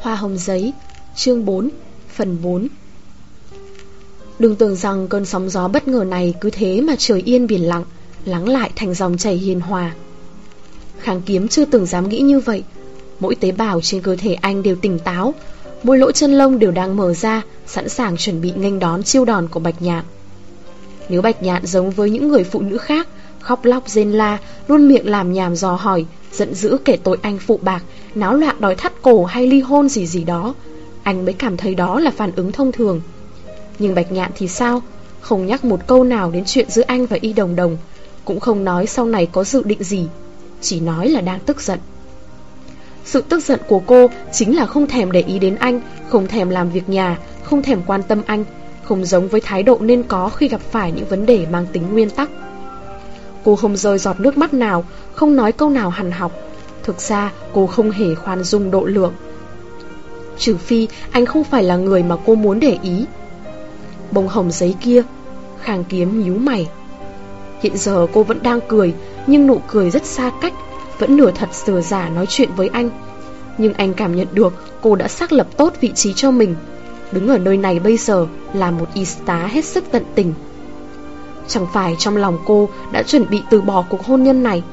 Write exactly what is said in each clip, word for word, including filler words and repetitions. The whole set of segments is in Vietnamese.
Hoa hồng giấy, chương bốn, phần bốn. Đừng tưởng rằng cơn sóng gió bất ngờ này cứ thế mà trời yên biển lặng, lắng lại thành dòng chảy hiền hòa. Kháng Kiếm chưa từng dám nghĩ như vậy. Mỗi tế bào trên cơ thể anh đều tỉnh táo, mỗi lỗ chân lông đều đang mở ra, sẵn sàng chuẩn bị nghênh đón chiêu đòn của Bạch Nhạn. Nếu Bạch Nhạn giống với những người phụ nữ khác, khóc lóc rên la, luôn miệng làm nhảm dò hỏi, giận dữ kể tội anh phụ bạc, náo loạn đòi thắt cổ hay ly hôn gì gì đó, anh mới cảm thấy đó là phản ứng thông thường. Nhưng Bạch Nhạn thì sao? Không nhắc một câu nào đến chuyện giữa anh và Y Đồng Đồng, cũng không nói sau này có dự định gì, chỉ nói là đang tức giận. Sự tức giận của cô chính là không thèm để ý đến anh, không thèm làm việc nhà, không thèm quan tâm anh, không giống với thái độ nên có khi gặp phải những vấn đề mang tính nguyên tắc. Cô không rơi giọt nước mắt nào, không nói câu nào hằn học. Thực ra cô không hề khoan dung độ lượng, trừ phi anh không phải là người mà cô muốn để ý. Bông hồng giấy kia, Kháng Kiếm nhíu mày. Hiện giờ cô vẫn đang cười, nhưng nụ cười rất xa cách, vẫn nửa thật nửa giả nói chuyện với anh. Nhưng anh cảm nhận được cô đã xác lập tốt vị trí cho mình, đứng ở nơi này bây giờ là một y tá hết sức tận tình. Chẳng phải trong lòng cô đã chuẩn bị từ bỏ cuộc hôn nhân này?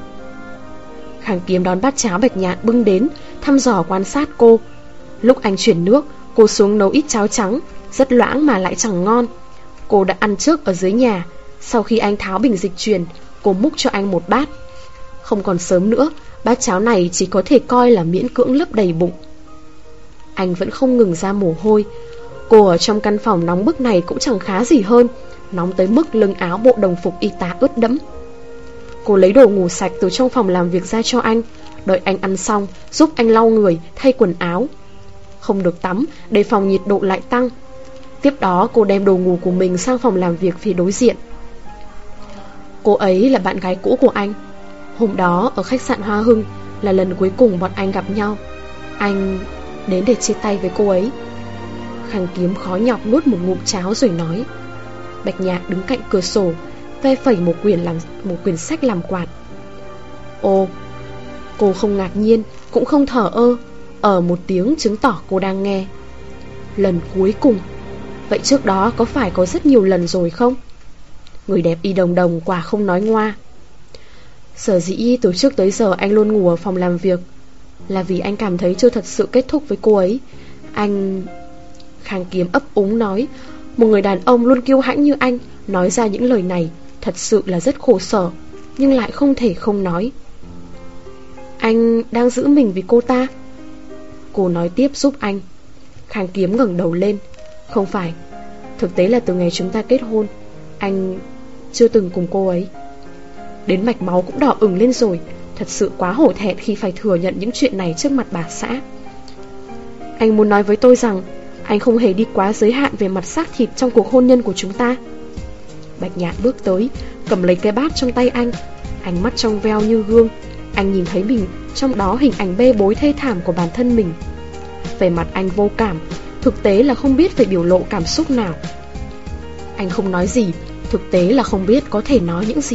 Kháng Kiếm đón bát cháo Bạch Nhạn bưng đến, thăm dò quan sát cô. Lúc anh chuyển nước, cô xuống nấu ít cháo trắng, rất loãng mà lại chẳng ngon. Cô đã ăn trước ở dưới nhà. Sau khi anh tháo bình dịch truyền, cô múc cho anh một bát. Không còn sớm nữa, bát cháo này chỉ có thể coi là miễn cưỡng lấp đầy bụng. Anh vẫn không ngừng ra mồ hôi. Cô ở trong căn phòng nóng bức này cũng chẳng khá gì hơn, nóng tới mức lưng áo bộ đồng phục y tá ướt đẫm. Cô lấy đồ ngủ sạch từ trong phòng làm việc ra cho anh, đợi anh ăn xong, giúp anh lau người, thay quần áo. Không được tắm, để phòng nhiệt độ lại tăng. Tiếp đó cô đem đồ ngủ của mình sang phòng làm việc phía đối diện. Cô ấy là bạn gái cũ của anh. Hôm đó ở khách sạn Hoa Hưng là lần cuối cùng bọn anh gặp nhau. Anh đến để chia tay với cô ấy. Kháng Kiếm khó nhọc nuốt một ngụm cháo rồi nói. Bạch Nhạn đứng cạnh cửa sổ, ve phẩy một quyển làm một quyển sách làm quạt. Ồ, cô không ngạc nhiên, cũng không thờ ơ, ở một tiếng chứng tỏ cô đang nghe. Lần cuối cùng. Vậy trước đó có phải có rất nhiều lần rồi không? Người đẹp Y Đồng Đồng quả không nói ngoa. Sở dĩ từ trước tới giờ anh luôn ngủ ở phòng làm việc là vì anh cảm thấy chưa thật sự kết thúc với cô ấy. Anh... Kháng Kiếm ấp úng nói. Một người đàn ông luôn kiêu hãnh như anh nói ra những lời này thật sự là rất khổ sở, nhưng lại không thể không nói. Anh đang giữ mình vì cô ta? Cô nói tiếp giúp anh. Kháng Kiếm ngẩng đầu lên. Không phải, thực tế là từ ngày chúng ta kết hôn, anh chưa từng cùng cô ấy. Đến mạch máu cũng đỏ ửng lên rồi. Thật sự quá hổ thẹn khi phải thừa nhận những chuyện này trước mặt bà xã. Anh muốn nói với tôi rằng anh không hề đi quá giới hạn về mặt xác thịt trong cuộc hôn nhân của chúng ta. Bạch Nhạn bước tới, cầm lấy cái bát trong tay anh. Ánh mắt trong veo như gương. Anh nhìn thấy mình trong đó hình ảnh bê bối thê thảm của bản thân mình. Về mặt anh vô cảm, thực tế là không biết phải biểu lộ cảm xúc nào. Anh không nói gì, thực tế là không biết có thể nói những gì.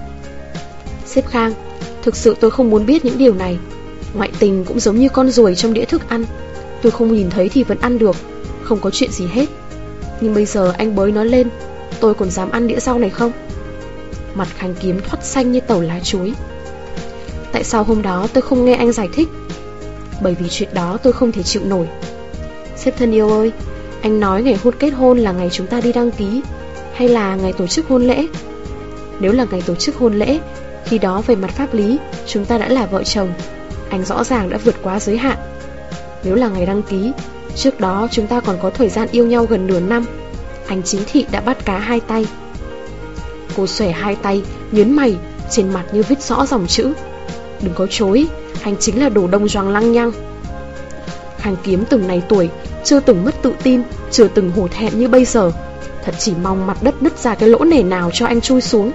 Sếp Khang, thực sự tôi không muốn biết những điều này. Ngoại tình cũng giống như con ruồi trong đĩa thức ăn, tôi không nhìn thấy thì vẫn ăn được, không có chuyện gì hết. Nhưng bây giờ anh bới nó lên, tôi còn dám ăn đĩa rau này không? Mặt Kháng Kiếm thoắt xanh như tàu lá chuối. Tại sao hôm đó tôi không nghe anh giải thích? Bởi vì chuyện đó tôi không thể chịu nổi. Sếp thân yêu ơi, anh nói ngày hôn kết hôn là ngày chúng ta đi đăng ký, hay là ngày tổ chức hôn lễ? Nếu là ngày tổ chức hôn lễ, khi đó về mặt pháp lý chúng ta đã là vợ chồng. Anh rõ ràng đã vượt quá giới hạn. Nếu là ngày đăng ký, trước đó chúng ta còn có thời gian yêu nhau gần nửa năm. Anh chính thị đã bắt cá hai tay. Cô xòe hai tay, nhớn mày, trên mặt như viết rõ dòng chữ. Đừng có chối, anh chính là đồ đông doang lăng nhăng. Kháng Kiếm từng này tuổi, chưa từng mất tự tin, chưa từng hổ thẹn như bây giờ. Thật chỉ mong mặt đất nứt ra cái lỗ nể nào cho anh chui xuống.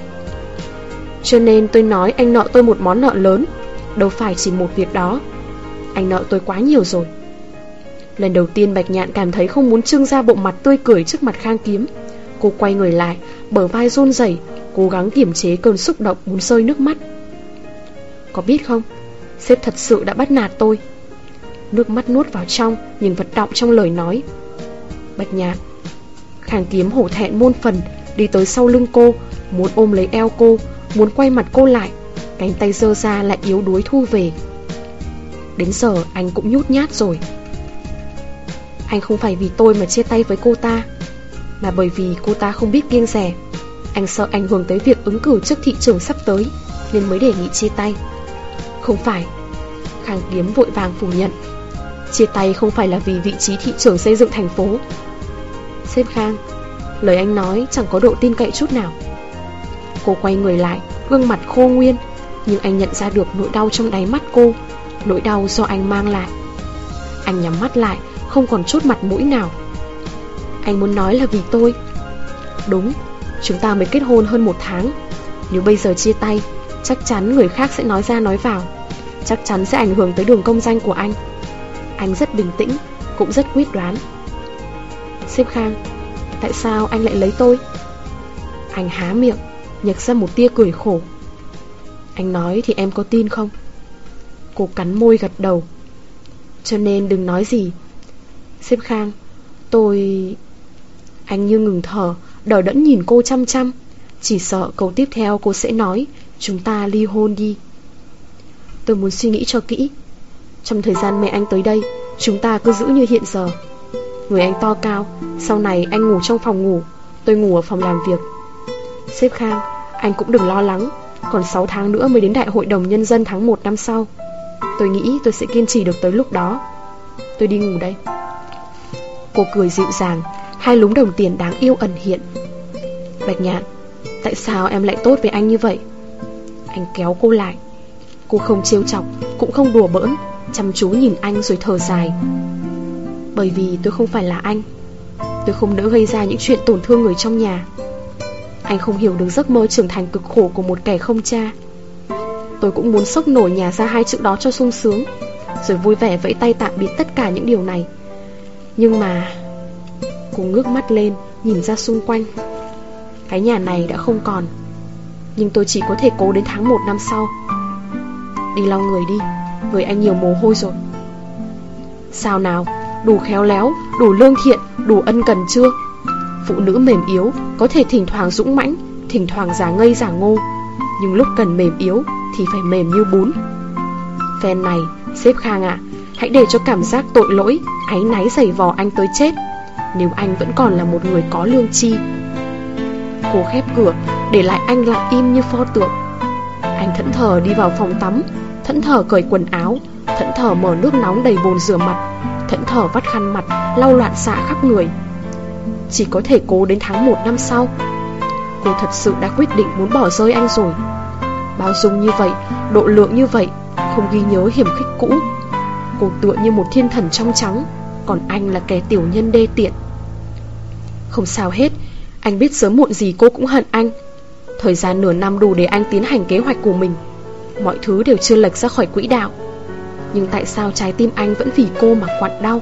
Cho nên tôi nói anh nợ tôi một món nợ lớn, đâu phải chỉ một việc đó. Anh nợ tôi quá nhiều rồi. Lần đầu tiên Bạch Nhạn cảm thấy không muốn trưng ra bộ mặt tươi cười trước mặt Kháng Kiếm. Cô quay người lại, bờ vai run rẩy, cố gắng kiềm chế cơn xúc động muốn rơi nước mắt. Có biết không, sếp thật sự đã bắt nạt tôi. nước mắt nuốt vào trong nhưng vẫn đọng trong lời nói. Bạch Nhạn. Khang Kiếm hổ thẹn muôn phần, đi tới sau lưng cô, muốn ôm lấy eo cô, muốn quay mặt cô lại, cánh tay giơ ra lại yếu đuối thu về. Đến giờ anh cũng nhút nhát rồi. Anh không phải vì tôi mà chia tay với cô ta, mà bởi vì cô ta không biết kiêng dè. Anh sợ ảnh hưởng tới việc ứng cử trước thị trường sắp tới, nên mới đề nghị chia tay. Không phải. Khang Kiếm vội vàng phủ nhận. Chia tay không phải là vì vị trí thị trường xây dựng thành phố. Sếp Khang, lời anh nói chẳng có độ tin cậy chút nào. Cô quay người lại, gương mặt khô nguyên, nhưng anh nhận ra được nỗi đau trong đáy mắt cô, nỗi đau do anh mang lại. Anh nhắm mắt lại, không còn chút mặt mũi nào. Anh muốn nói là vì tôi. Đúng, chúng ta mới kết hôn hơn một tháng. Nếu bây giờ chia tay, chắc chắn người khác sẽ nói ra nói vào, chắc chắn sẽ ảnh hưởng tới đường công danh của anh. Anh rất bình tĩnh, cũng rất quyết đoán. Sếp Khang, tại sao anh lại lấy tôi? Anh há miệng, nhếch ra một tia cười khổ. Anh nói thì em có tin không? Cô cắn môi gật đầu. Cho nên đừng nói gì. Sếp Khang, tôi... Anh như ngừng thở, đờ đẫn nhìn cô chăm chăm, chỉ sợ câu tiếp theo cô sẽ nói chúng ta ly hôn đi. Tôi muốn suy nghĩ cho kỹ. Trong thời gian mẹ anh tới đây, chúng ta cứ giữ như hiện giờ. Người anh to cao, sau này anh ngủ trong phòng ngủ, tôi ngủ ở phòng làm việc. Sếp Khang, anh cũng đừng lo lắng, còn sáu tháng nữa mới đến Đại hội đồng Nhân dân tháng một năm sau. Tôi nghĩ tôi sẽ kiên trì được tới lúc đó. Tôi đi ngủ đây. Cô cười dịu dàng, hai lúm đồng tiền đáng yêu ẩn hiện. Bạch Nhạn, tại sao em lại tốt với anh như vậy? Anh kéo cô lại. Cô không trêu chọc, cũng không đùa bỡn, chăm chú nhìn anh rồi thở dài. Bởi vì tôi không phải là anh. Tôi không nỡ gây ra những chuyện tổn thương người trong nhà. Anh không hiểu được giấc mơ trưởng thành cực khổ của một kẻ không cha. Tôi cũng muốn xốc nổi nhà ra hai chữ đó cho sung sướng, rồi vui vẻ vẫy tay tạm biệt tất cả những điều này. Nhưng mà... Cô ngước mắt lên, nhìn ra xung quanh. Cái nhà này đã không còn, nhưng tôi chỉ có thể cố đến tháng một năm sau. Đi lau người đi, người anh nhiều mồ hôi rồi. Sao nào, đủ khéo léo, đủ lương thiện, đủ ân cần chưa? Phụ nữ mềm yếu có thể thỉnh thoảng dũng mãnh, thỉnh thoảng giả ngây giả ngô, nhưng lúc cần mềm yếu thì phải mềm như bún. Phen này, sếp Khang ạ, à, hãy để cho cảm giác tội lỗi, áy náy giày vò anh tới chết, nếu anh vẫn còn là một người có lương tri. Cô khép cửa, để lại anh lặng im như pho tượng. Anh thẫn thờ đi vào phòng tắm, thẫn thờ cởi quần áo, thẫn thờ mở nước nóng đầy bồn rửa mặt, thẫn thờ vắt khăn mặt lau loạn xạ khắp người. Chỉ có thể cố đến tháng một năm sau. Cô thật sự đã quyết định muốn bỏ rơi anh rồi. Bao dung như vậy, độ lượng như vậy, không ghi nhớ hiểm khích cũ. Cô tựa như một thiên thần trong trắng, còn anh là kẻ tiểu nhân đê tiện. Không sao hết, anh biết sớm muộn gì cô cũng hận anh. Thời gian nửa năm đủ để anh tiến hành kế hoạch của mình. Mọi thứ đều chưa lệch ra khỏi quỹ đạo. Nhưng tại sao trái tim anh vẫn vì cô mà quặn đau?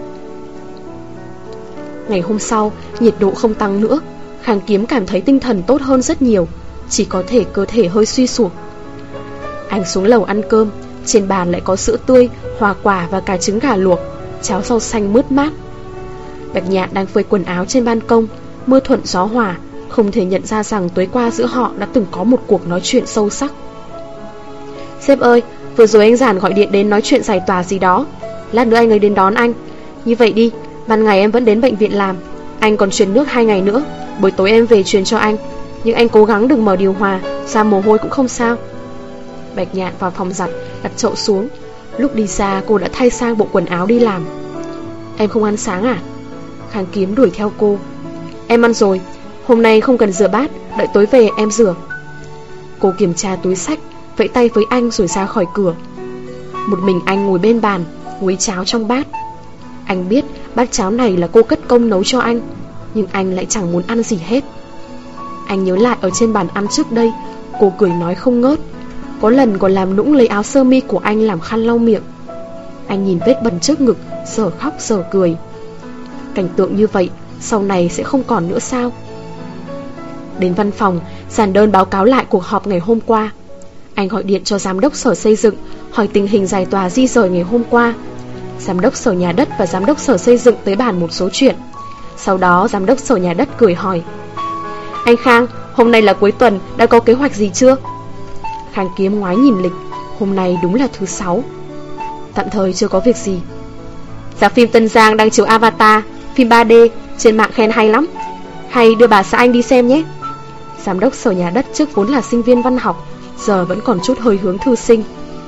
Ngày hôm sau, nhiệt độ không tăng nữa. Khang Kiếm cảm thấy tinh thần tốt hơn rất nhiều, chỉ có thể cơ thể hơi suy sụp. Anh xuống lầu ăn cơm. Trên bàn lại có sữa tươi, hoa quả và cả trứng gà luộc, cháo rau xanh mướt mát. Bạch Nhạn đang phơi quần áo trên ban công. Mưa thuận gió hòa, không thể nhận ra rằng tối qua giữa họ đã từng có một cuộc nói chuyện sâu sắc. Sếp ơi, vừa rồi anh Giản gọi điện đến nói chuyện giải tỏa gì đó. Lát nữa anh ấy đến đón anh. Như vậy đi, ban ngày em vẫn đến bệnh viện làm, anh còn truyền nước hai ngày nữa. Buổi tối em về truyền cho anh. Nhưng anh cố gắng đừng mở điều hòa, ra mồ hôi cũng không sao. Bạch Nhạn vào phòng giặt, đặt chậu xuống. Lúc đi ra cô đã thay sang bộ quần áo đi làm. Em không ăn sáng à? Khang Kiếm đuổi theo cô. Em ăn rồi, hôm nay không cần rửa bát, đợi tối về em rửa. Cô kiểm tra túi xách, vẫy tay với anh rồi ra khỏi cửa. Một mình anh ngồi bên bàn, nguấy cháo trong bát. Anh biết bát cháo này là cô cất công nấu cho anh, nhưng anh lại chẳng muốn ăn gì hết. Anh nhớ lại ở trên bàn ăn trước đây, cô cười nói không ngớt, có lần còn làm nũng lấy áo sơ mi của anh làm khăn lau miệng. Anh nhìn vết bẩn trước ngực, giờ khóc giờ cười. Cảnh tượng như vậy sau này sẽ không còn nữa sao? Đến văn phòng, giản đơn báo cáo lại cuộc họp ngày hôm qua. Anh gọi điện cho giám đốc sở xây dựng, hỏi tình hình giải tỏa di rời ngày hôm qua. Giám đốc sở nhà đất và giám đốc sở xây dựng tới bàn một số chuyện. Sau đó giám đốc sở nhà đất cười hỏi: Anh Khang, hôm nay là cuối tuần, đã có kế hoạch gì chưa? Khang Kiếm ngoái nhìn lịch, hôm nay đúng là thứ sáu. Tạm thời chưa có việc gì. Rạp phim Tân Giang đang chiếu Avatar, phim ba D, trên mạng khen hay lắm. Hay đưa bà xã anh đi xem nhé. Giám đốc sở nhà đất trước vốn là sinh viên văn học, giờ vẫn còn chút hơi hướng thư sinh.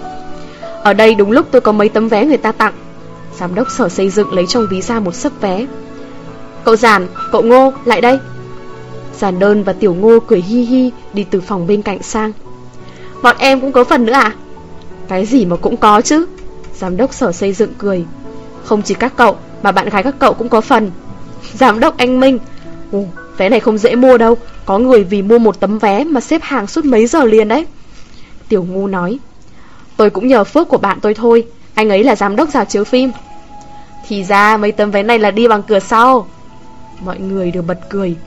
Ở đây đúng lúc tôi có mấy tấm vé người ta tặng. Giám đốc sở xây dựng lấy trong ví ra một xấp vé. Cậu Giản, cậu Ngô, lại đây. Giản Đơn và Tiểu Ngô cười hi hi đi từ phòng bên cạnh sang. Bọn em cũng có phần nữa à? Cái gì mà cũng có chứ. Giám đốc sở xây dựng cười. Không chỉ các cậu mà bạn gái các cậu cũng có phần. Giám đốc anh Minh, Ồ, vé này không dễ mua đâu. Có người vì mua một tấm vé mà xếp hàng suốt mấy giờ liền đấy. Tiểu Ngô nói. Tôi cũng nhờ phước của bạn tôi thôi. Anh ấy là giám đốc rạp chiếu phim. Thì ra mấy tấm vé này là đi bằng cửa sau. Mọi người đều bật cười.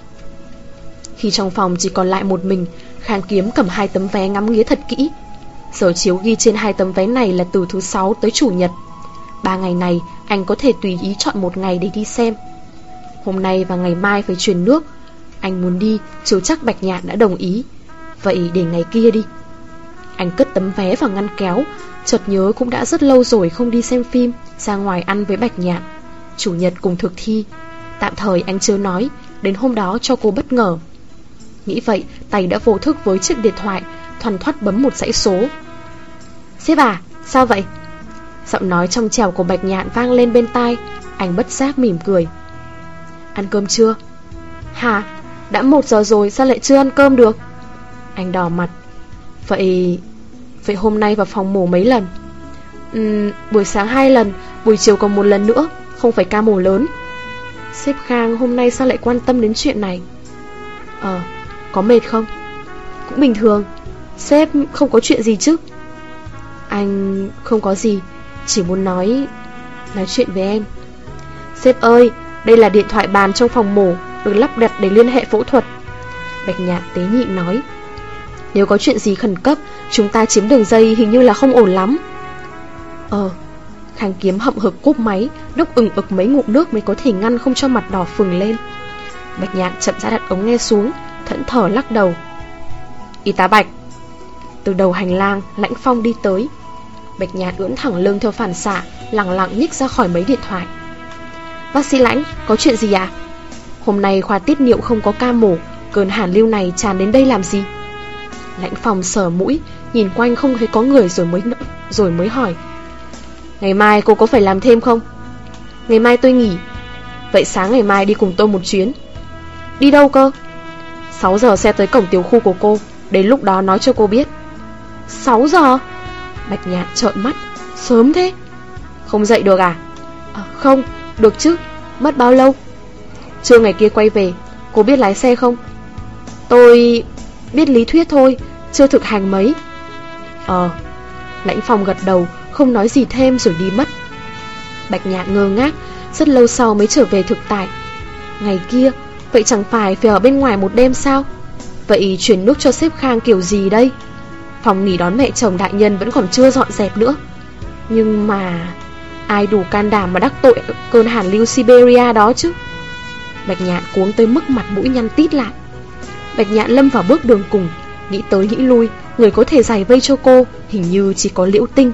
Khi trong phòng chỉ còn lại một mình, Khang Kiếm cầm hai tấm vé ngắm nghía thật kỹ. Giờ chiếu ghi trên hai tấm vé này là từ thứ sáu tới chủ nhật. Ba ngày này anh có thể tùy ý chọn một ngày để đi xem. Hôm nay và ngày mai phải chuyển nước. Anh muốn đi, chưa chắc Bạch Nhạn đã đồng ý. Vậy để ngày kia đi. Anh cất tấm vé vào ngăn kéo, chợt nhớ cũng đã rất lâu rồi không đi xem phim, ra ngoài ăn với Bạch Nhạn. Chủ nhật cùng thực thi. Tạm thời anh chưa nói, đến hôm đó cho cô bất ngờ. Nghĩ vậy, tay đã vô thức với chiếc điện thoại, thoăn thoắt bấm một dãy số. Sếp à, sao vậy? Giọng nói trong trẻo của Bạch Nhạn vang lên bên tai. Anh bất giác mỉm cười. Ăn cơm chưa? Hả? Đã một giờ rồi, sao lại chưa ăn cơm được? Anh đỏ mặt. Vậy... Vậy hôm nay vào phòng mổ mấy lần? Uhm, buổi sáng hai lần, buổi chiều còn một lần nữa. Không phải ca mổ lớn. Sếp Khang hôm nay sao lại quan tâm đến chuyện này? Ờ, có mệt không? Cũng bình thường. Sếp không có chuyện gì chứ? Anh không có gì, chỉ muốn nói Nói chuyện với em. Sếp ơi, đây là điện thoại bàn trong phòng mổ, được lắp đặt để liên hệ phẫu thuật. Bạch Nhạn tế nhị nói. Nếu có chuyện gì khẩn cấp, chúng ta chiếm đường dây hình như là không ổn lắm. Ờ. Khang Kiếm hậm hực cúp máy, đốc ừng ực mấy ngụm nước mới có thể ngăn không cho mặt đỏ phừng lên. Bạch Nhạn chậm rãi đặt ống nghe xuống, thẫn thờ lắc đầu. Y tá Bạch. Từ đầu hành lang, Lãnh Phong đi tới. Bạch Nhạn ưỡn thẳng lưng theo phản xạ, lẳng lặng nhích ra khỏi mấy điện thoại. Bác sĩ Lãnh, có chuyện gì à? Hôm nay khoa tiết niệu không có ca mổ, cơn hàn lưu này tràn đến đây làm gì? Lãnh Phong sờ mũi, nhìn quanh không thấy có người rồi mới rồi mới hỏi. Ngày mai cô có phải làm thêm không? Ngày mai tôi nghỉ. Vậy sáng ngày mai đi cùng tôi một chuyến. Đi đâu cơ? Sáu giờ xe tới cổng tiểu khu của cô, đến lúc đó nói cho cô biết. Sáu giờ? Bạch Nhạn trợn mắt. Sớm thế? Không dậy được à? À không, được chứ. Mất bao lâu? Trưa ngày kia quay về. Cô biết lái xe không? Tôi biết lý thuyết thôi, chưa thực hành mấy. Ờ. Lãnh Phong gật đầu, không nói gì thêm rồi đi mất. Bạch Nhạn ngơ ngác, rất lâu sau mới trở về thực tại. Ngày kia, vậy chẳng phải phải ở bên ngoài một đêm sao? Vậy chuyển nước cho sếp Khang kiểu gì đây? Phòng nghỉ đón mẹ chồng đại nhân vẫn còn chưa dọn dẹp nữa. Nhưng mà ai đủ can đảm mà đắc tội cơn hàn lưu Siberia đó chứ? Bạch Nhạn cuống tới mức mặt mũi nhăn tít lại. Bạch Nhạn lâm vào bước đường cùng, nghĩ tới nghĩ lui, người có thể giải vây cho cô hình như chỉ có Liễu Tinh.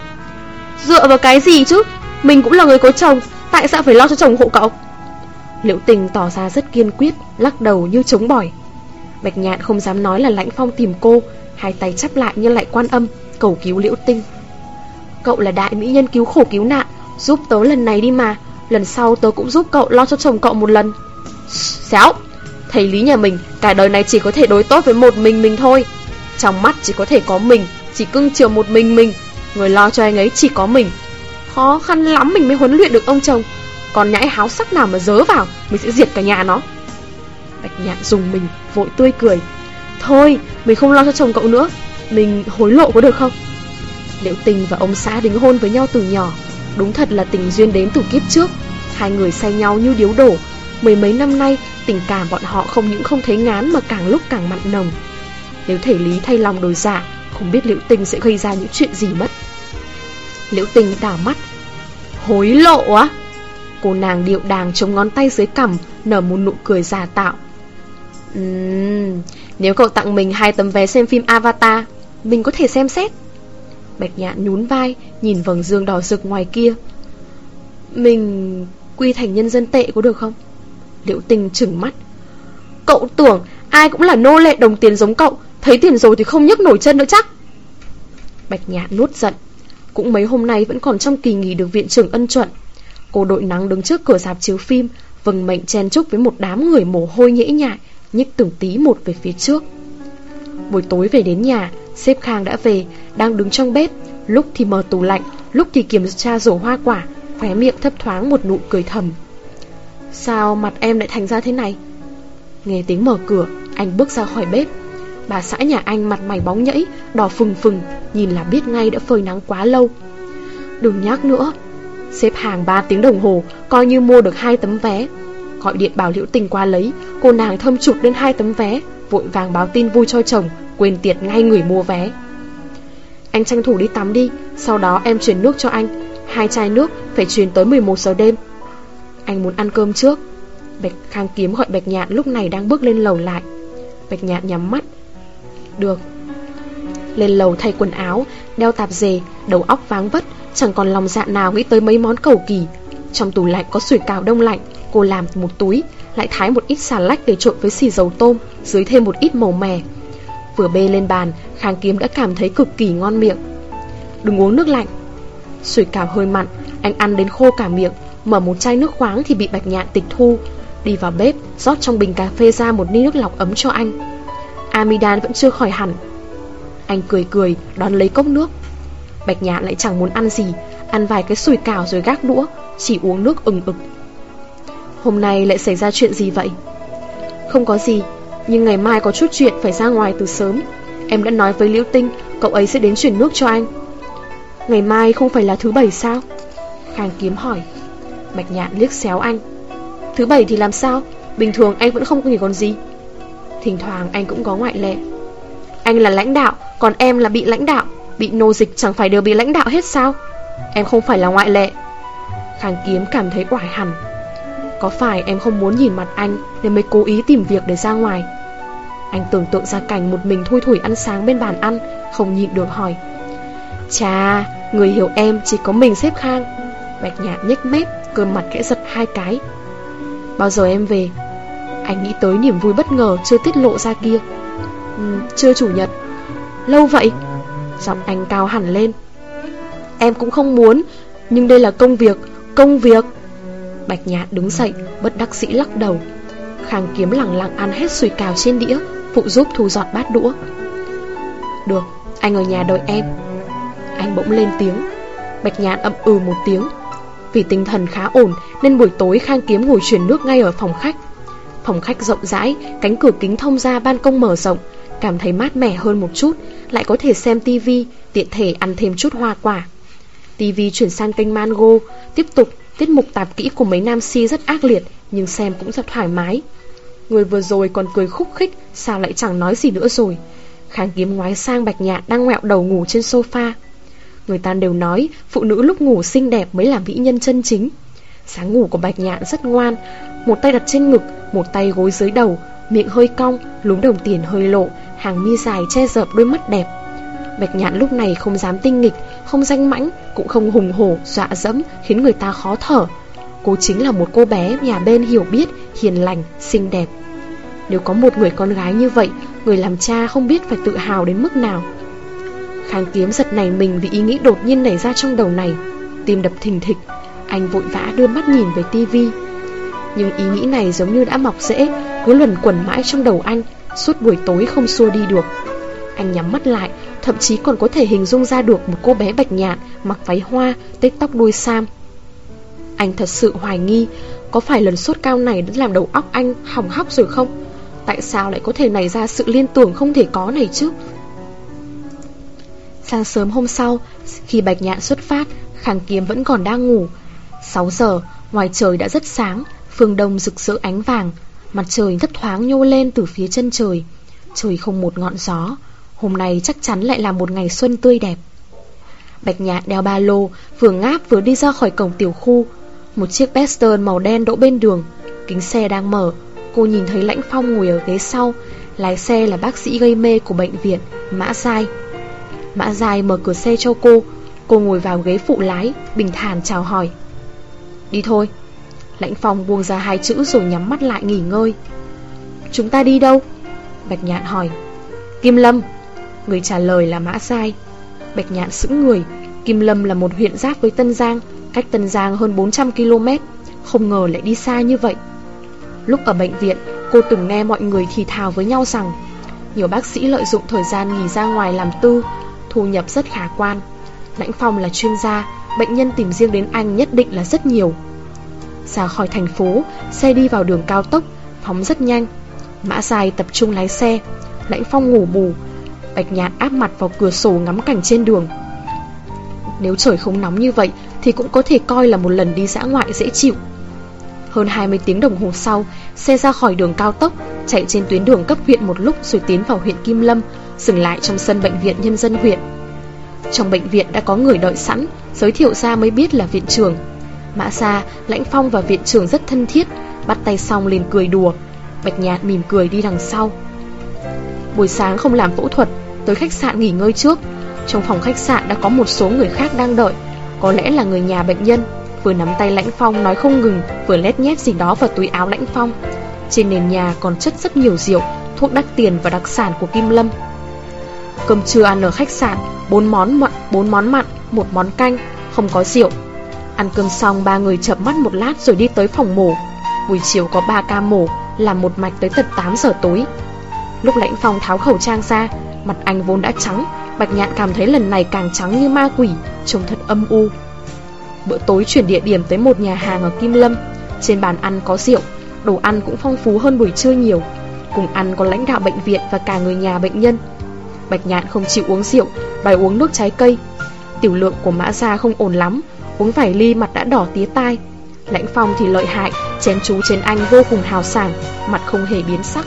Dựa vào cái gì chứ? Mình cũng là người có chồng, tại sao phải lo cho chồng hộ cậu? Liễu Tinh tỏ ra rất kiên quyết, lắc đầu như chống bỏi. Bạch Nhạn không dám nói là Lãnh Phong tìm cô, hai tay chắp lại như lại Quan Âm, cầu cứu Liễu Tinh. Cậu là đại mỹ nhân cứu khổ cứu nạn, giúp tớ lần này đi mà, lần sau tớ cũng giúp cậu lo cho chồng cậu một lần. Xéo, thầy Lý nhà mình cả đời này chỉ có thể đối tốt với một mình mình thôi. Trong mắt chỉ có thể có mình, chỉ cưng chiều một mình mình, người lo cho anh ấy chỉ có mình. Khó khăn lắm mình mới huấn luyện được ông chồng, còn nhãi háo sắc nào mà dớ vào, mình sẽ diệt cả nhà nó. Bạch Nhạn dùng mình, vội tươi cười. Thôi, mình không lo cho chồng cậu nữa, mình hối lộ có được không? Liễu Tình và ông xã đính hôn với nhau từ nhỏ, đúng thật là tình duyên đến từ kiếp trước. Hai người say nhau như điếu đổ. Mười mấy năm nay, tình cảm bọn họ không những không thấy ngán mà càng lúc càng mặn nồng. Nếu thầy Lý thay lòng đổi dạ, không biết Liễu Tình sẽ gây ra những chuyện gì mất. Liễu Tình đảo mắt. Hối lộ á? Cô nàng điệu đàng chống ngón tay dưới cằm, nở một nụ cười giả tạo. uhm, Nếu cậu tặng mình hai tấm vé xem phim Avatar, mình có thể xem xét. Bạch Nhạn nhún vai, nhìn vầng dương đỏ rực ngoài kia. Mình quy thành nhân dân tệ có được không? Liễu Tinh trừng mắt. Cậu tưởng ai cũng là nô lệ đồng tiền giống cậu, thấy tiền rồi thì không nhấc nổi chân nữa chắc. Bạch Nhạn nuốt giận. Cũng mấy hôm nay vẫn còn trong kỳ nghỉ được viện trưởng ân chuẩn. Cô đội nắng đứng trước cửa rạp chiếu phim, vâng mệnh chen chúc với một đám người mồ hôi nhễ nhại, nhích từng tí một về phía trước. Buổi tối về đến nhà, sếp Khang đã về, đang đứng trong bếp, lúc thì mở tủ lạnh, lúc thì kiểm tra rổ hoa quả, khóe miệng thấp thoáng một nụ cười thầm. Sao mặt em lại thành ra thế này? Nghe tiếng mở cửa, anh bước ra khỏi bếp. Bà xã nhà anh mặt mày bóng nhẫy, đỏ phừng phừng, nhìn là biết ngay đã phơi nắng quá lâu. Đừng nhắc nữa. Xếp hàng ba tiếng đồng hồ, coi như mua được hai tấm vé. Gọi điện bảo Liễu Tình qua lấy, cô nàng thâm chụp lên hai tấm vé, vội vàng báo tin vui cho chồng, quên tiệt ngay người mua vé. Anh tranh thủ đi tắm đi, sau đó em chuyển nước cho anh. Hai chai nước phải chuyển tới mười một giờ đêm. Anh muốn ăn cơm trước. Bạch Khang Kiếm gọi Bạch Nhạn lúc này đang bước lên lầu lại. Bạch Nhạn nhắm mắt. Được. Lên lầu thay quần áo, đeo tạp dề, đầu óc váng vất, chẳng còn lòng dạ nào nghĩ tới mấy món cầu kỳ. Trong tủ lạnh có sủi cảo đông lạnh, cô làm một túi, lại thái một ít xà lách để trộn với xì dầu tôm, dưới thêm một ít màu mè. Vừa bê lên bàn, Khang Kiếm đã cảm thấy cực kỳ ngon miệng. Đừng uống nước lạnh. Sủi cảo hơi mặn, anh ăn đến khô cả miệng. Mở một chai nước khoáng thì bị Bạch Nhạn tịch thu. Đi vào bếp, rót trong bình cà phê ra một ly nước lọc ấm cho anh. Amidan vẫn chưa khỏi hẳn. Anh cười cười, đón lấy cốc nước. Bạch Nhạn lại chẳng muốn ăn gì, ăn vài cái sủi cảo rồi gác đũa, chỉ uống nước ừng ực. Hôm nay lại xảy ra chuyện gì vậy? Không có gì, nhưng ngày mai có chút chuyện phải ra ngoài từ sớm. Em đã nói với Liễu Tinh, cậu ấy sẽ đến chuyển nước cho anh. Ngày mai không phải là thứ bảy sao? Khang Kiếm hỏi. Bạch Nhạn liếc xéo anh. Thứ bảy thì làm sao? Bình thường anh vẫn không nghỉ còn gì. Thỉnh thoảng anh cũng có ngoại lệ. Anh là lãnh đạo, còn em là bị lãnh đạo. Bị nô dịch chẳng phải đều bị lãnh đạo hết sao? Em không phải là ngoại lệ. Khang Kiếm cảm thấy oải hẳn. Có phải em không muốn nhìn mặt anh nên mới cố ý tìm việc để ra ngoài? Anh tưởng tượng ra cảnh một mình thui thủi ăn sáng bên bàn ăn, không nhịn được hỏi. Chà, người hiểu em chỉ có mình sếp Khang. Bạch Nhạn nhếch mép, cơ mặt khẽ giật hai cái. Bao giờ em về? Anh nghĩ tới niềm vui bất ngờ chưa tiết lộ ra kia. ừ, Chưa chủ nhật. Lâu vậy? Giọng anh cao hẳn lên. Em cũng không muốn, nhưng đây là công việc. Công việc. Bạch Nhạn đứng dậy, bất đắc dĩ lắc đầu. Khang Kiếm lẳng lặng ăn hết sủi cảo trên đĩa, phụ giúp thu dọn bát đũa. Được, anh ở nhà đợi em. Anh bỗng lên tiếng. Bạch Nhạn ậm ừ một tiếng. Vì tinh thần khá ổn nên buổi tối Khang Kiếm ngồi chuyển nước ngay ở phòng khách. Phòng khách rộng rãi, cánh cửa kính thông ra ban công mở rộng, cảm thấy mát mẻ hơn một chút, lại có thể xem tivi, tiện thể ăn thêm chút hoa quả. Tivi chuyển sang kênh Mango, tiếp tục tiết mục tạp kỹ của mấy nam si rất ác liệt, nhưng xem cũng rất thoải mái. Người vừa rồi còn cười khúc khích, sao lại chẳng nói gì nữa rồi. Khang Kiếm ngoái sang Bạch Nhạn đang ngoẹo đầu ngủ trên sofa. Người ta đều nói phụ nữ lúc ngủ xinh đẹp mới là mỹ nhân chân chính. Sáng ngủ của Bạch Nhạn rất ngoan, một tay đặt trên ngực, một tay gối dưới đầu, miệng hơi cong, lúm đồng tiền hơi lộ, hàng mi dài che dợp đôi mắt đẹp. Bạch Nhạn lúc này không dám tinh nghịch, không danh mãnh, cũng không hùng hổ, dọa dẫm khiến người ta khó thở. Cô chính là một cô bé nhà bên hiểu biết, hiền lành, xinh đẹp. Nếu có một người con gái như vậy, người làm cha không biết phải tự hào đến mức nào. Khang Kiếm giật nảy mình vì ý nghĩ đột nhiên nảy ra trong đầu này. Tim đập thình thịch, anh vội vã đưa mắt nhìn về tivi. Nhưng ý nghĩ này giống như đã mọc rễ, cứ luẩn quẩn mãi trong đầu anh, suốt buổi tối không xua đi được. Anh nhắm mắt lại, thậm chí còn có thể hình dung ra được một cô bé Bạch Nhạn mặc váy hoa, tết tóc đuôi sam. Anh thật sự hoài nghi, có phải lần sốt cao này đã làm đầu óc anh hỏng hóc rồi không? Tại sao lại có thể nảy ra sự liên tưởng không thể có này chứ? Sáng sớm hôm sau, khi Bạch Nhạn xuất phát, Khang Kiếm vẫn còn đang ngủ. Sáu giờ, ngoài trời đã rất sáng, phương đông rực rỡ ánh vàng, mặt trời thấp thoáng nhô lên từ phía chân trời. Trời không một ngọn gió, hôm nay chắc chắn lại là một ngày xuân tươi đẹp. Bạch Nhạn đeo ba lô, vừa ngáp vừa đi ra khỏi cổng tiểu khu. Một chiếc Bester màu đen đỗ bên đường, kính xe đang mở. Cô nhìn thấy Lãnh Phong ngồi ở ghế sau. Lái xe là bác sĩ gây mê của bệnh viện, Mã Giai. Mã Giai mở cửa xe cho cô. Cô ngồi vào ghế phụ lái, bình thản chào hỏi. Đi thôi. Lãnh Phong buông ra hai chữ rồi nhắm mắt lại nghỉ ngơi. Chúng ta đi đâu? Bạch Nhạn hỏi. Kim Lâm. Người trả lời là Mã Giai. Bạch Nhạn sững người. Kim Lâm là một huyện giáp với Tân Giang, cách Tân Giang hơn bốn trăm ki lô mét. Không ngờ lại đi xa như vậy. Lúc ở bệnh viện, cô từng nghe mọi người thì thào với nhau rằng nhiều bác sĩ lợi dụng thời gian nghỉ ra ngoài làm tư, thu nhập rất khả quan. Lãnh Phong là chuyên gia, bệnh nhân tìm riêng đến anh nhất định là rất nhiều. Ra khỏi thành phố, xe đi vào đường cao tốc, phóng rất nhanh. Mã Giai tập trung lái xe, Lãnh Phong ngủ bù. Bạch Nhạn áp mặt vào cửa sổ ngắm cảnh trên đường. Nếu trời không nóng như vậy thì cũng có thể coi là một lần đi dã ngoại dễ chịu. Hơn hai mươi tiếng đồng hồ sau, xe ra khỏi đường cao tốc, chạy trên tuyến đường cấp huyện một lúc rồi tiến vào huyện Kim Lâm, dừng lại trong sân bệnh viện nhân dân huyện. Trong bệnh viện đã có người đợi sẵn, giới thiệu ra mới biết là viện trưởng. Mã Gia, Lãnh Phong và viện trưởng rất thân thiết, bắt tay xong liền cười đùa. Bạch Nhạn mỉm cười đi đằng sau. Buổi sáng không làm phẫu thuật, tới khách sạn nghỉ ngơi trước. Trong phòng khách sạn đã có một số người khác đang đợi, có lẽ là người nhà bệnh nhân. Vừa nắm tay Lãnh Phong nói không ngừng, vừa lét nhét gì đó vào túi áo Lãnh Phong. Trên nền nhà còn chất rất nhiều rượu, thuốc đắt tiền và đặc sản của Kim Lâm. Cơm trưa ăn ở khách sạn, bốn món mặn, bốn món mặn, một món canh, không có rượu. Ăn cơm xong, ba người chợp mắt một lát rồi đi tới phòng mổ. Buổi chiều có ba ca mổ, làm một mạch tới tận tám giờ tối. Lúc Lãnh Phong tháo khẩu trang ra, mặt anh vốn đã trắng, Bạch Nhạn cảm thấy lần này càng trắng như ma quỷ, trông thật âm u. Bữa tối chuyển địa điểm tới một nhà hàng ở Kim Lâm. Trên bàn ăn có rượu, đồ ăn cũng phong phú hơn buổi trưa nhiều. Cùng ăn có lãnh đạo bệnh viện và cả người nhà bệnh nhân. Bạch Nhạn không chịu uống rượu, đòi uống nước trái cây. Tiểu lượng của Mã Gia không ổn lắm, uống vài ly mặt đã đỏ tía tai. Lãnh Phong thì lợi hại, chén chú chén anh vô cùng hào sảng, mặt không hề biến sắc.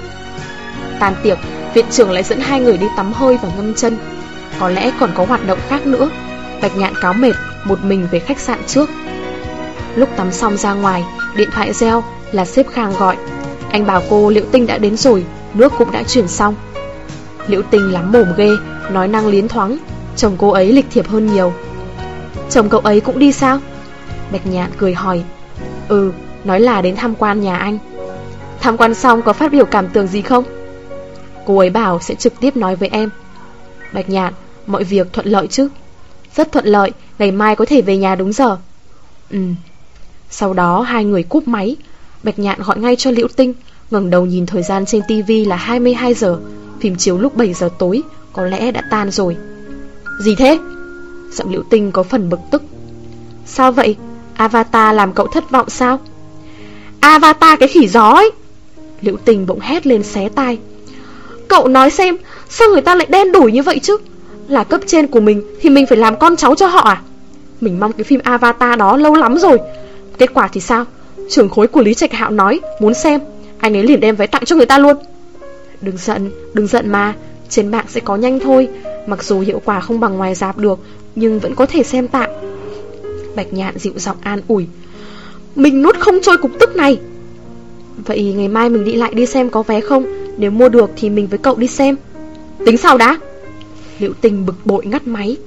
Tan tiệc, viện trưởng lại dẫn hai người đi tắm hơi và ngâm chân. Có lẽ còn có hoạt động khác nữa. Bạch Nhạn cáo mệt, một mình về khách sạn trước. Lúc tắm xong ra ngoài, điện thoại reo, là sếp Khang gọi. Anh bảo cô Liễu Tinh đã đến rồi, nước cũng đã chuyển xong. Liễu Tinh lắm mồm ghê, nói năng liến thoáng. Chồng cô ấy lịch thiệp hơn nhiều. Chồng cậu ấy cũng đi sao? Bạch Nhạn cười hỏi. Ừ, nói là đến tham quan nhà anh. Tham quan xong có phát biểu cảm tưởng gì không? Cô ấy bảo sẽ trực tiếp nói với em. Bạch Nhạn, mọi việc thuận lợi chứ? Rất thuận lợi, ngày mai có thể về nhà đúng giờ. Ừ. Sau đó hai người cúp máy. Bạch Nhạn gọi ngay cho Liễu Tinh, ngẩng đầu nhìn thời gian trên tivi là hai mươi hai giờ. Phim chiếu lúc bảy giờ tối, có lẽ đã tan rồi. Gì thế? Giọng Liễu Tinh có phần bực tức. Sao vậy? Avatar làm cậu thất vọng sao? Avatar cái khỉ gió ấy! Liễu Tinh bỗng hét lên xé tai. Cậu nói xem, sao người ta lại đen đủi như vậy chứ? Là cấp trên của mình thì mình phải làm con cháu cho họ à? Mình mong cái phim Avatar đó lâu lắm rồi. Kết quả thì sao? Trưởng khối của Lý Trạch Hạo nói muốn xem, anh ấy liền đem vé tặng cho người ta luôn. Đừng giận, đừng giận mà. Trên mạng sẽ có nhanh thôi. Mặc dù hiệu quả không bằng ngoài rạp được, nhưng vẫn có thể xem tạm. Bạch Nhạn dịu giọng an ủi. Mình nuốt không trôi cục tức này. Vậy ngày mai mình đi lại đi xem có vé không? Nếu mua được thì mình với cậu đi xem. Tính sau đã. Liễu Tinh bực bội ngắt máy.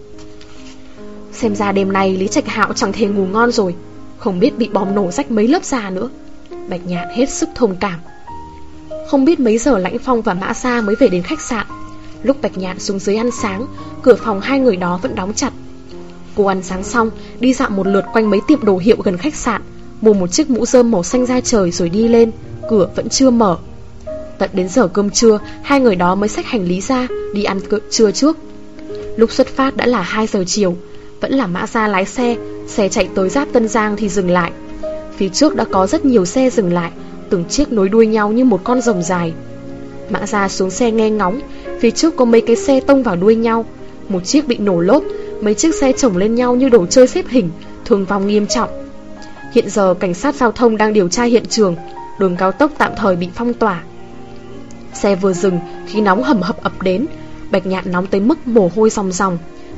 Xem ra đêm nay Lý Trạch Hạo chẳng thể ngủ ngon rồi. Không biết bị bom nổ rách mấy lớp da nữa. Bạch Nhạn hết sức thông cảm. Không biết mấy giờ Lãnh Phong và Mã Sa mới về đến khách sạn. Lúc Bạch Nhạn xuống dưới ăn sáng, cửa phòng hai người đó vẫn đóng chặt. Cô ăn sáng xong, đi dạo một lượt quanh mấy tiệm đồ hiệu gần khách sạn, mua một chiếc mũ rơm màu xanh da trời rồi đi lên. Cửa vẫn chưa mở. Tận đến giờ cơm trưa, hai người đó mới xách hành lý ra, đi ăn trưa trước. Lúc xuất phát đã là hai giờ chiều. Vẫn là Mã Gia lái xe. Xe chạy tới giáp Tân Giang thì dừng lại. Phía trước đã có rất nhiều xe dừng lại, từng chiếc nối đuôi nhau như một con rồng dài. Mã Gia xuống xe nghe ngóng. Phía trước có mấy cái xe tông vào đuôi nhau. Một chiếc bị nổ lốp, mấy chiếc xe chồng lên nhau như đồ chơi xếp hình, thương vong nghiêm trọng. Hiện giờ cảnh sát giao thông đang điều tra hiện trường. Đường cao tốc tạm thời bị phong tỏa. Xe vừa dừng, khí nóng hầm hập ập đến. Bạch Nhạn nóng tới mức mồ hôi ròng ròng.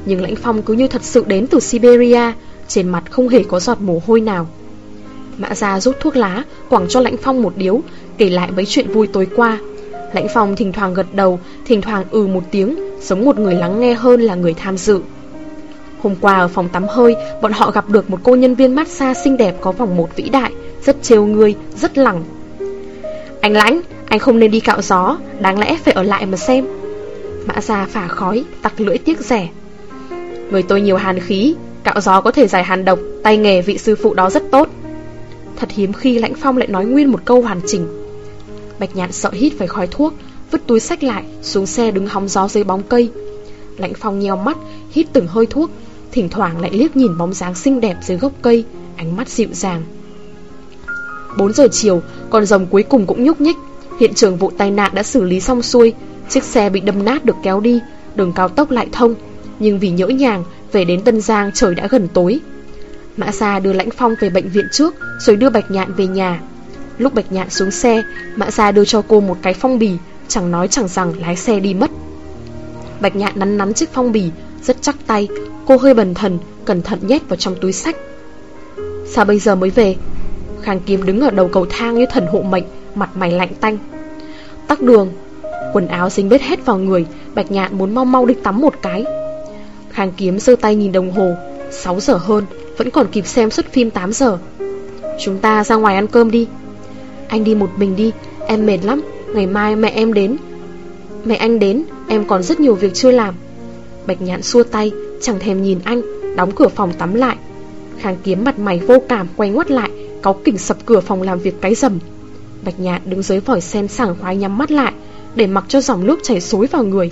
Nhưng Lãnh Phong cứ như thật sự đến từ Siberia, trên mặt không hề có giọt mồ hôi nào. Mã Gia rút thuốc lá, quẳng cho Lãnh Phong một điếu, kể lại mấy chuyện vui tối qua. Lãnh Phong thỉnh thoảng gật đầu, thỉnh thoảng ừ một tiếng, giống một người lắng nghe hơn là người tham dự. Hôm qua ở phòng tắm hơi, bọn họ gặp được một cô nhân viên massage xinh đẹp có vòng một vĩ đại, rất trêu người, rất lẳng. Anh Lãnh, anh không nên đi cạo gió, đáng lẽ phải ở lại mà xem. Mã Gia phả khói, tặc lưỡi tiếc rẻ. Người tôi nhiều hàn khí, cạo gió có thể giải hàn độc, tay nghề vị sư phụ đó rất tốt. Thật hiếm khi Lãnh Phong lại nói nguyên một câu hoàn chỉnh. Bạch Nhạn sợ hít phải khói thuốc, vứt túi xách lại, xuống xe đứng hóng gió dưới bóng cây. Lãnh Phong nheo mắt, hít từng hơi thuốc, thỉnh thoảng lại liếc nhìn bóng dáng xinh đẹp dưới gốc cây, ánh mắt dịu dàng. Bốn giờ chiều, con rồng cuối cùng cũng nhúc nhích. Hiện trường vụ tai nạn đã xử lý xong xuôi, chiếc xe bị đâm nát được kéo đi, đường cao tốc lại thông. Nhưng vì nhỡ nhàng, về đến Tân Giang trời đã gần tối. Mã Gia đưa Lãnh Phong về bệnh viện trước, rồi đưa Bạch Nhạn về nhà. Lúc Bạch Nhạn xuống xe, Mã Gia đưa cho cô một cái phong bì, chẳng nói chẳng rằng lái xe đi mất. Bạch Nhạn nắn nắn chiếc phong bì, rất chắc tay. Cô hơi bần thần, cẩn thận nhét vào trong túi xách. Sao bây giờ mới về? Khang Kiếm đứng ở đầu cầu thang như thần hộ mệnh, mặt mày lạnh tanh. Tắc đường. Quần áo dính bết hết vào người, Bạch Nhạn muốn mau mau đi tắm một cái. Khang Kiếm giơ tay nhìn đồng hồ, sáu giờ hơn, vẫn còn kịp xem suất phim tám giờ. Chúng ta ra ngoài ăn cơm đi. Anh đi một mình đi, em mệt lắm, ngày mai mẹ em đến. Mẹ anh đến, em còn rất nhiều việc chưa làm. Bạch Nhạn xua tay, chẳng thèm nhìn anh, đóng cửa phòng tắm lại. Khang Kiếm mặt mày vô cảm quay ngoắt lại, cáu kỉnh sập cửa phòng làm việc cái rầm. Bạch Nhạn đứng dưới vòi sen sảng khoái nhắm mắt lại, để mặc cho dòng nước chảy xối vào người.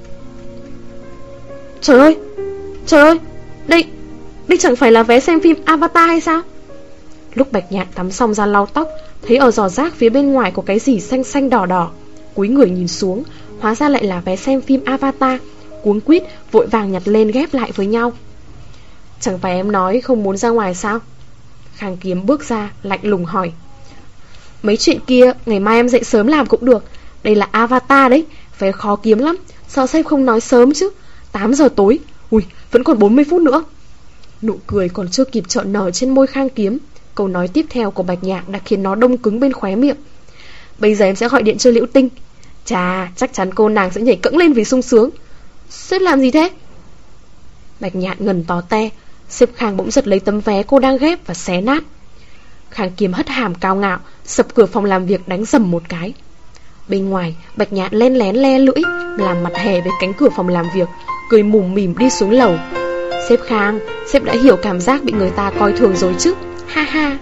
Trời ơi, trời ơi, đây, đây chẳng phải là vé xem phim Avatar hay sao? Lúc Bạch Nhạn tắm xong ra lau tóc, thấy ở giò rác phía bên ngoài có cái gì xanh xanh đỏ đỏ. Cúi người nhìn xuống, hóa ra lại là vé xem phim Avatar. Cuống quýt vội vàng nhặt lên ghép lại với nhau. Chẳng phải em nói không muốn ra ngoài sao? Khang Kiếm bước ra, lạnh lùng hỏi. Mấy chuyện kia ngày mai em dậy sớm làm cũng được. Đây là Avatar đấy, vé khó kiếm lắm. Sao sếp không nói sớm chứ? Tám giờ tối, ui, vẫn còn bốn mươi phút nữa. Nụ cười còn chưa kịp chợt nở trên môi Khang Kiếm, câu nói tiếp theo của Bạch Nhạn đã khiến nó đông cứng bên khóe miệng. Bây giờ em sẽ gọi điện cho Liễu Tinh. Chà, chắc chắn cô nàng sẽ nhảy cẫng lên vì sung sướng. Sếp làm gì thế? Bạch Nhạn ngần tó te. Sếp Khang bỗng giật lấy tấm vé cô đang ghép và xé nát. Khang Kiếm hất hàm cao ngạo, sập cửa phòng làm việc đánh dầm một cái. Bên ngoài, Bạch Nhạn len lén le lưỡi, làm mặt hè với cánh cửa phòng làm việc, cười mùm mỉm đi xuống lầu. Sếp Khang, sếp đã hiểu cảm giác bị người ta coi thường rồi chứ. Ha ha.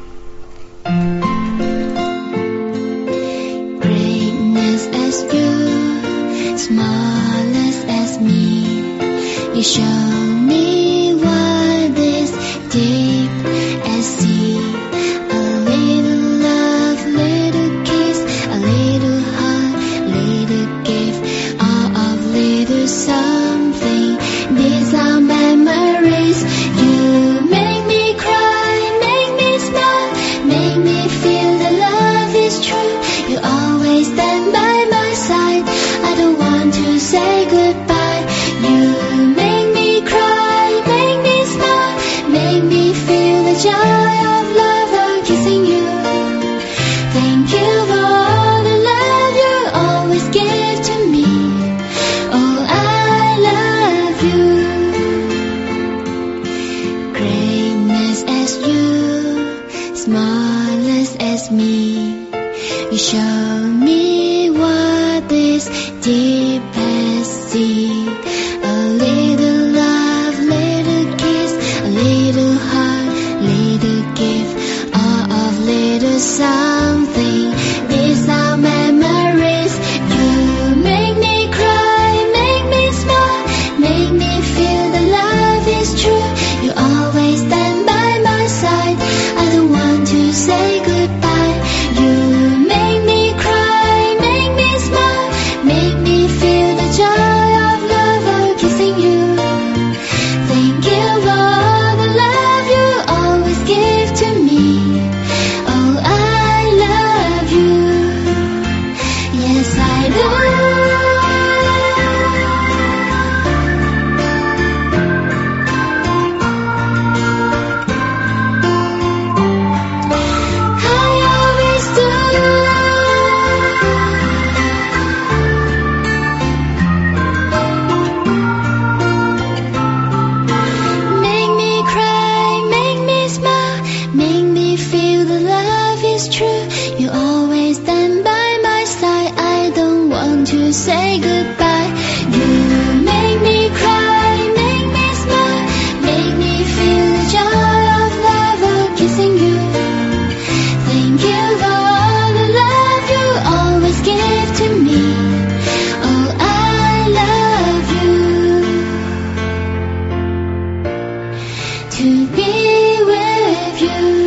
Greatness as you, smallest as me, you show me what is deep as sea. A little love, little kiss, a little heart, little gift, all of little something. These are memories. You make me cry, make me smile, make me feel the love is true. You always stand by my side. I don't want to say goodbye. You make me cry, make me smile, make me feel the joy of love of kissing you. Thank you for all the love you always give to me. Oh, I love you. Greatness as you, smallest as me, you show me what is deep as sea. A little love, little kiss, a little heart, little gift, all of little something. These are memories. You make me cry, make me smile, make me feel the love is true. You always stand by my side. I don't want to say goodbye. You make me cry, be with you.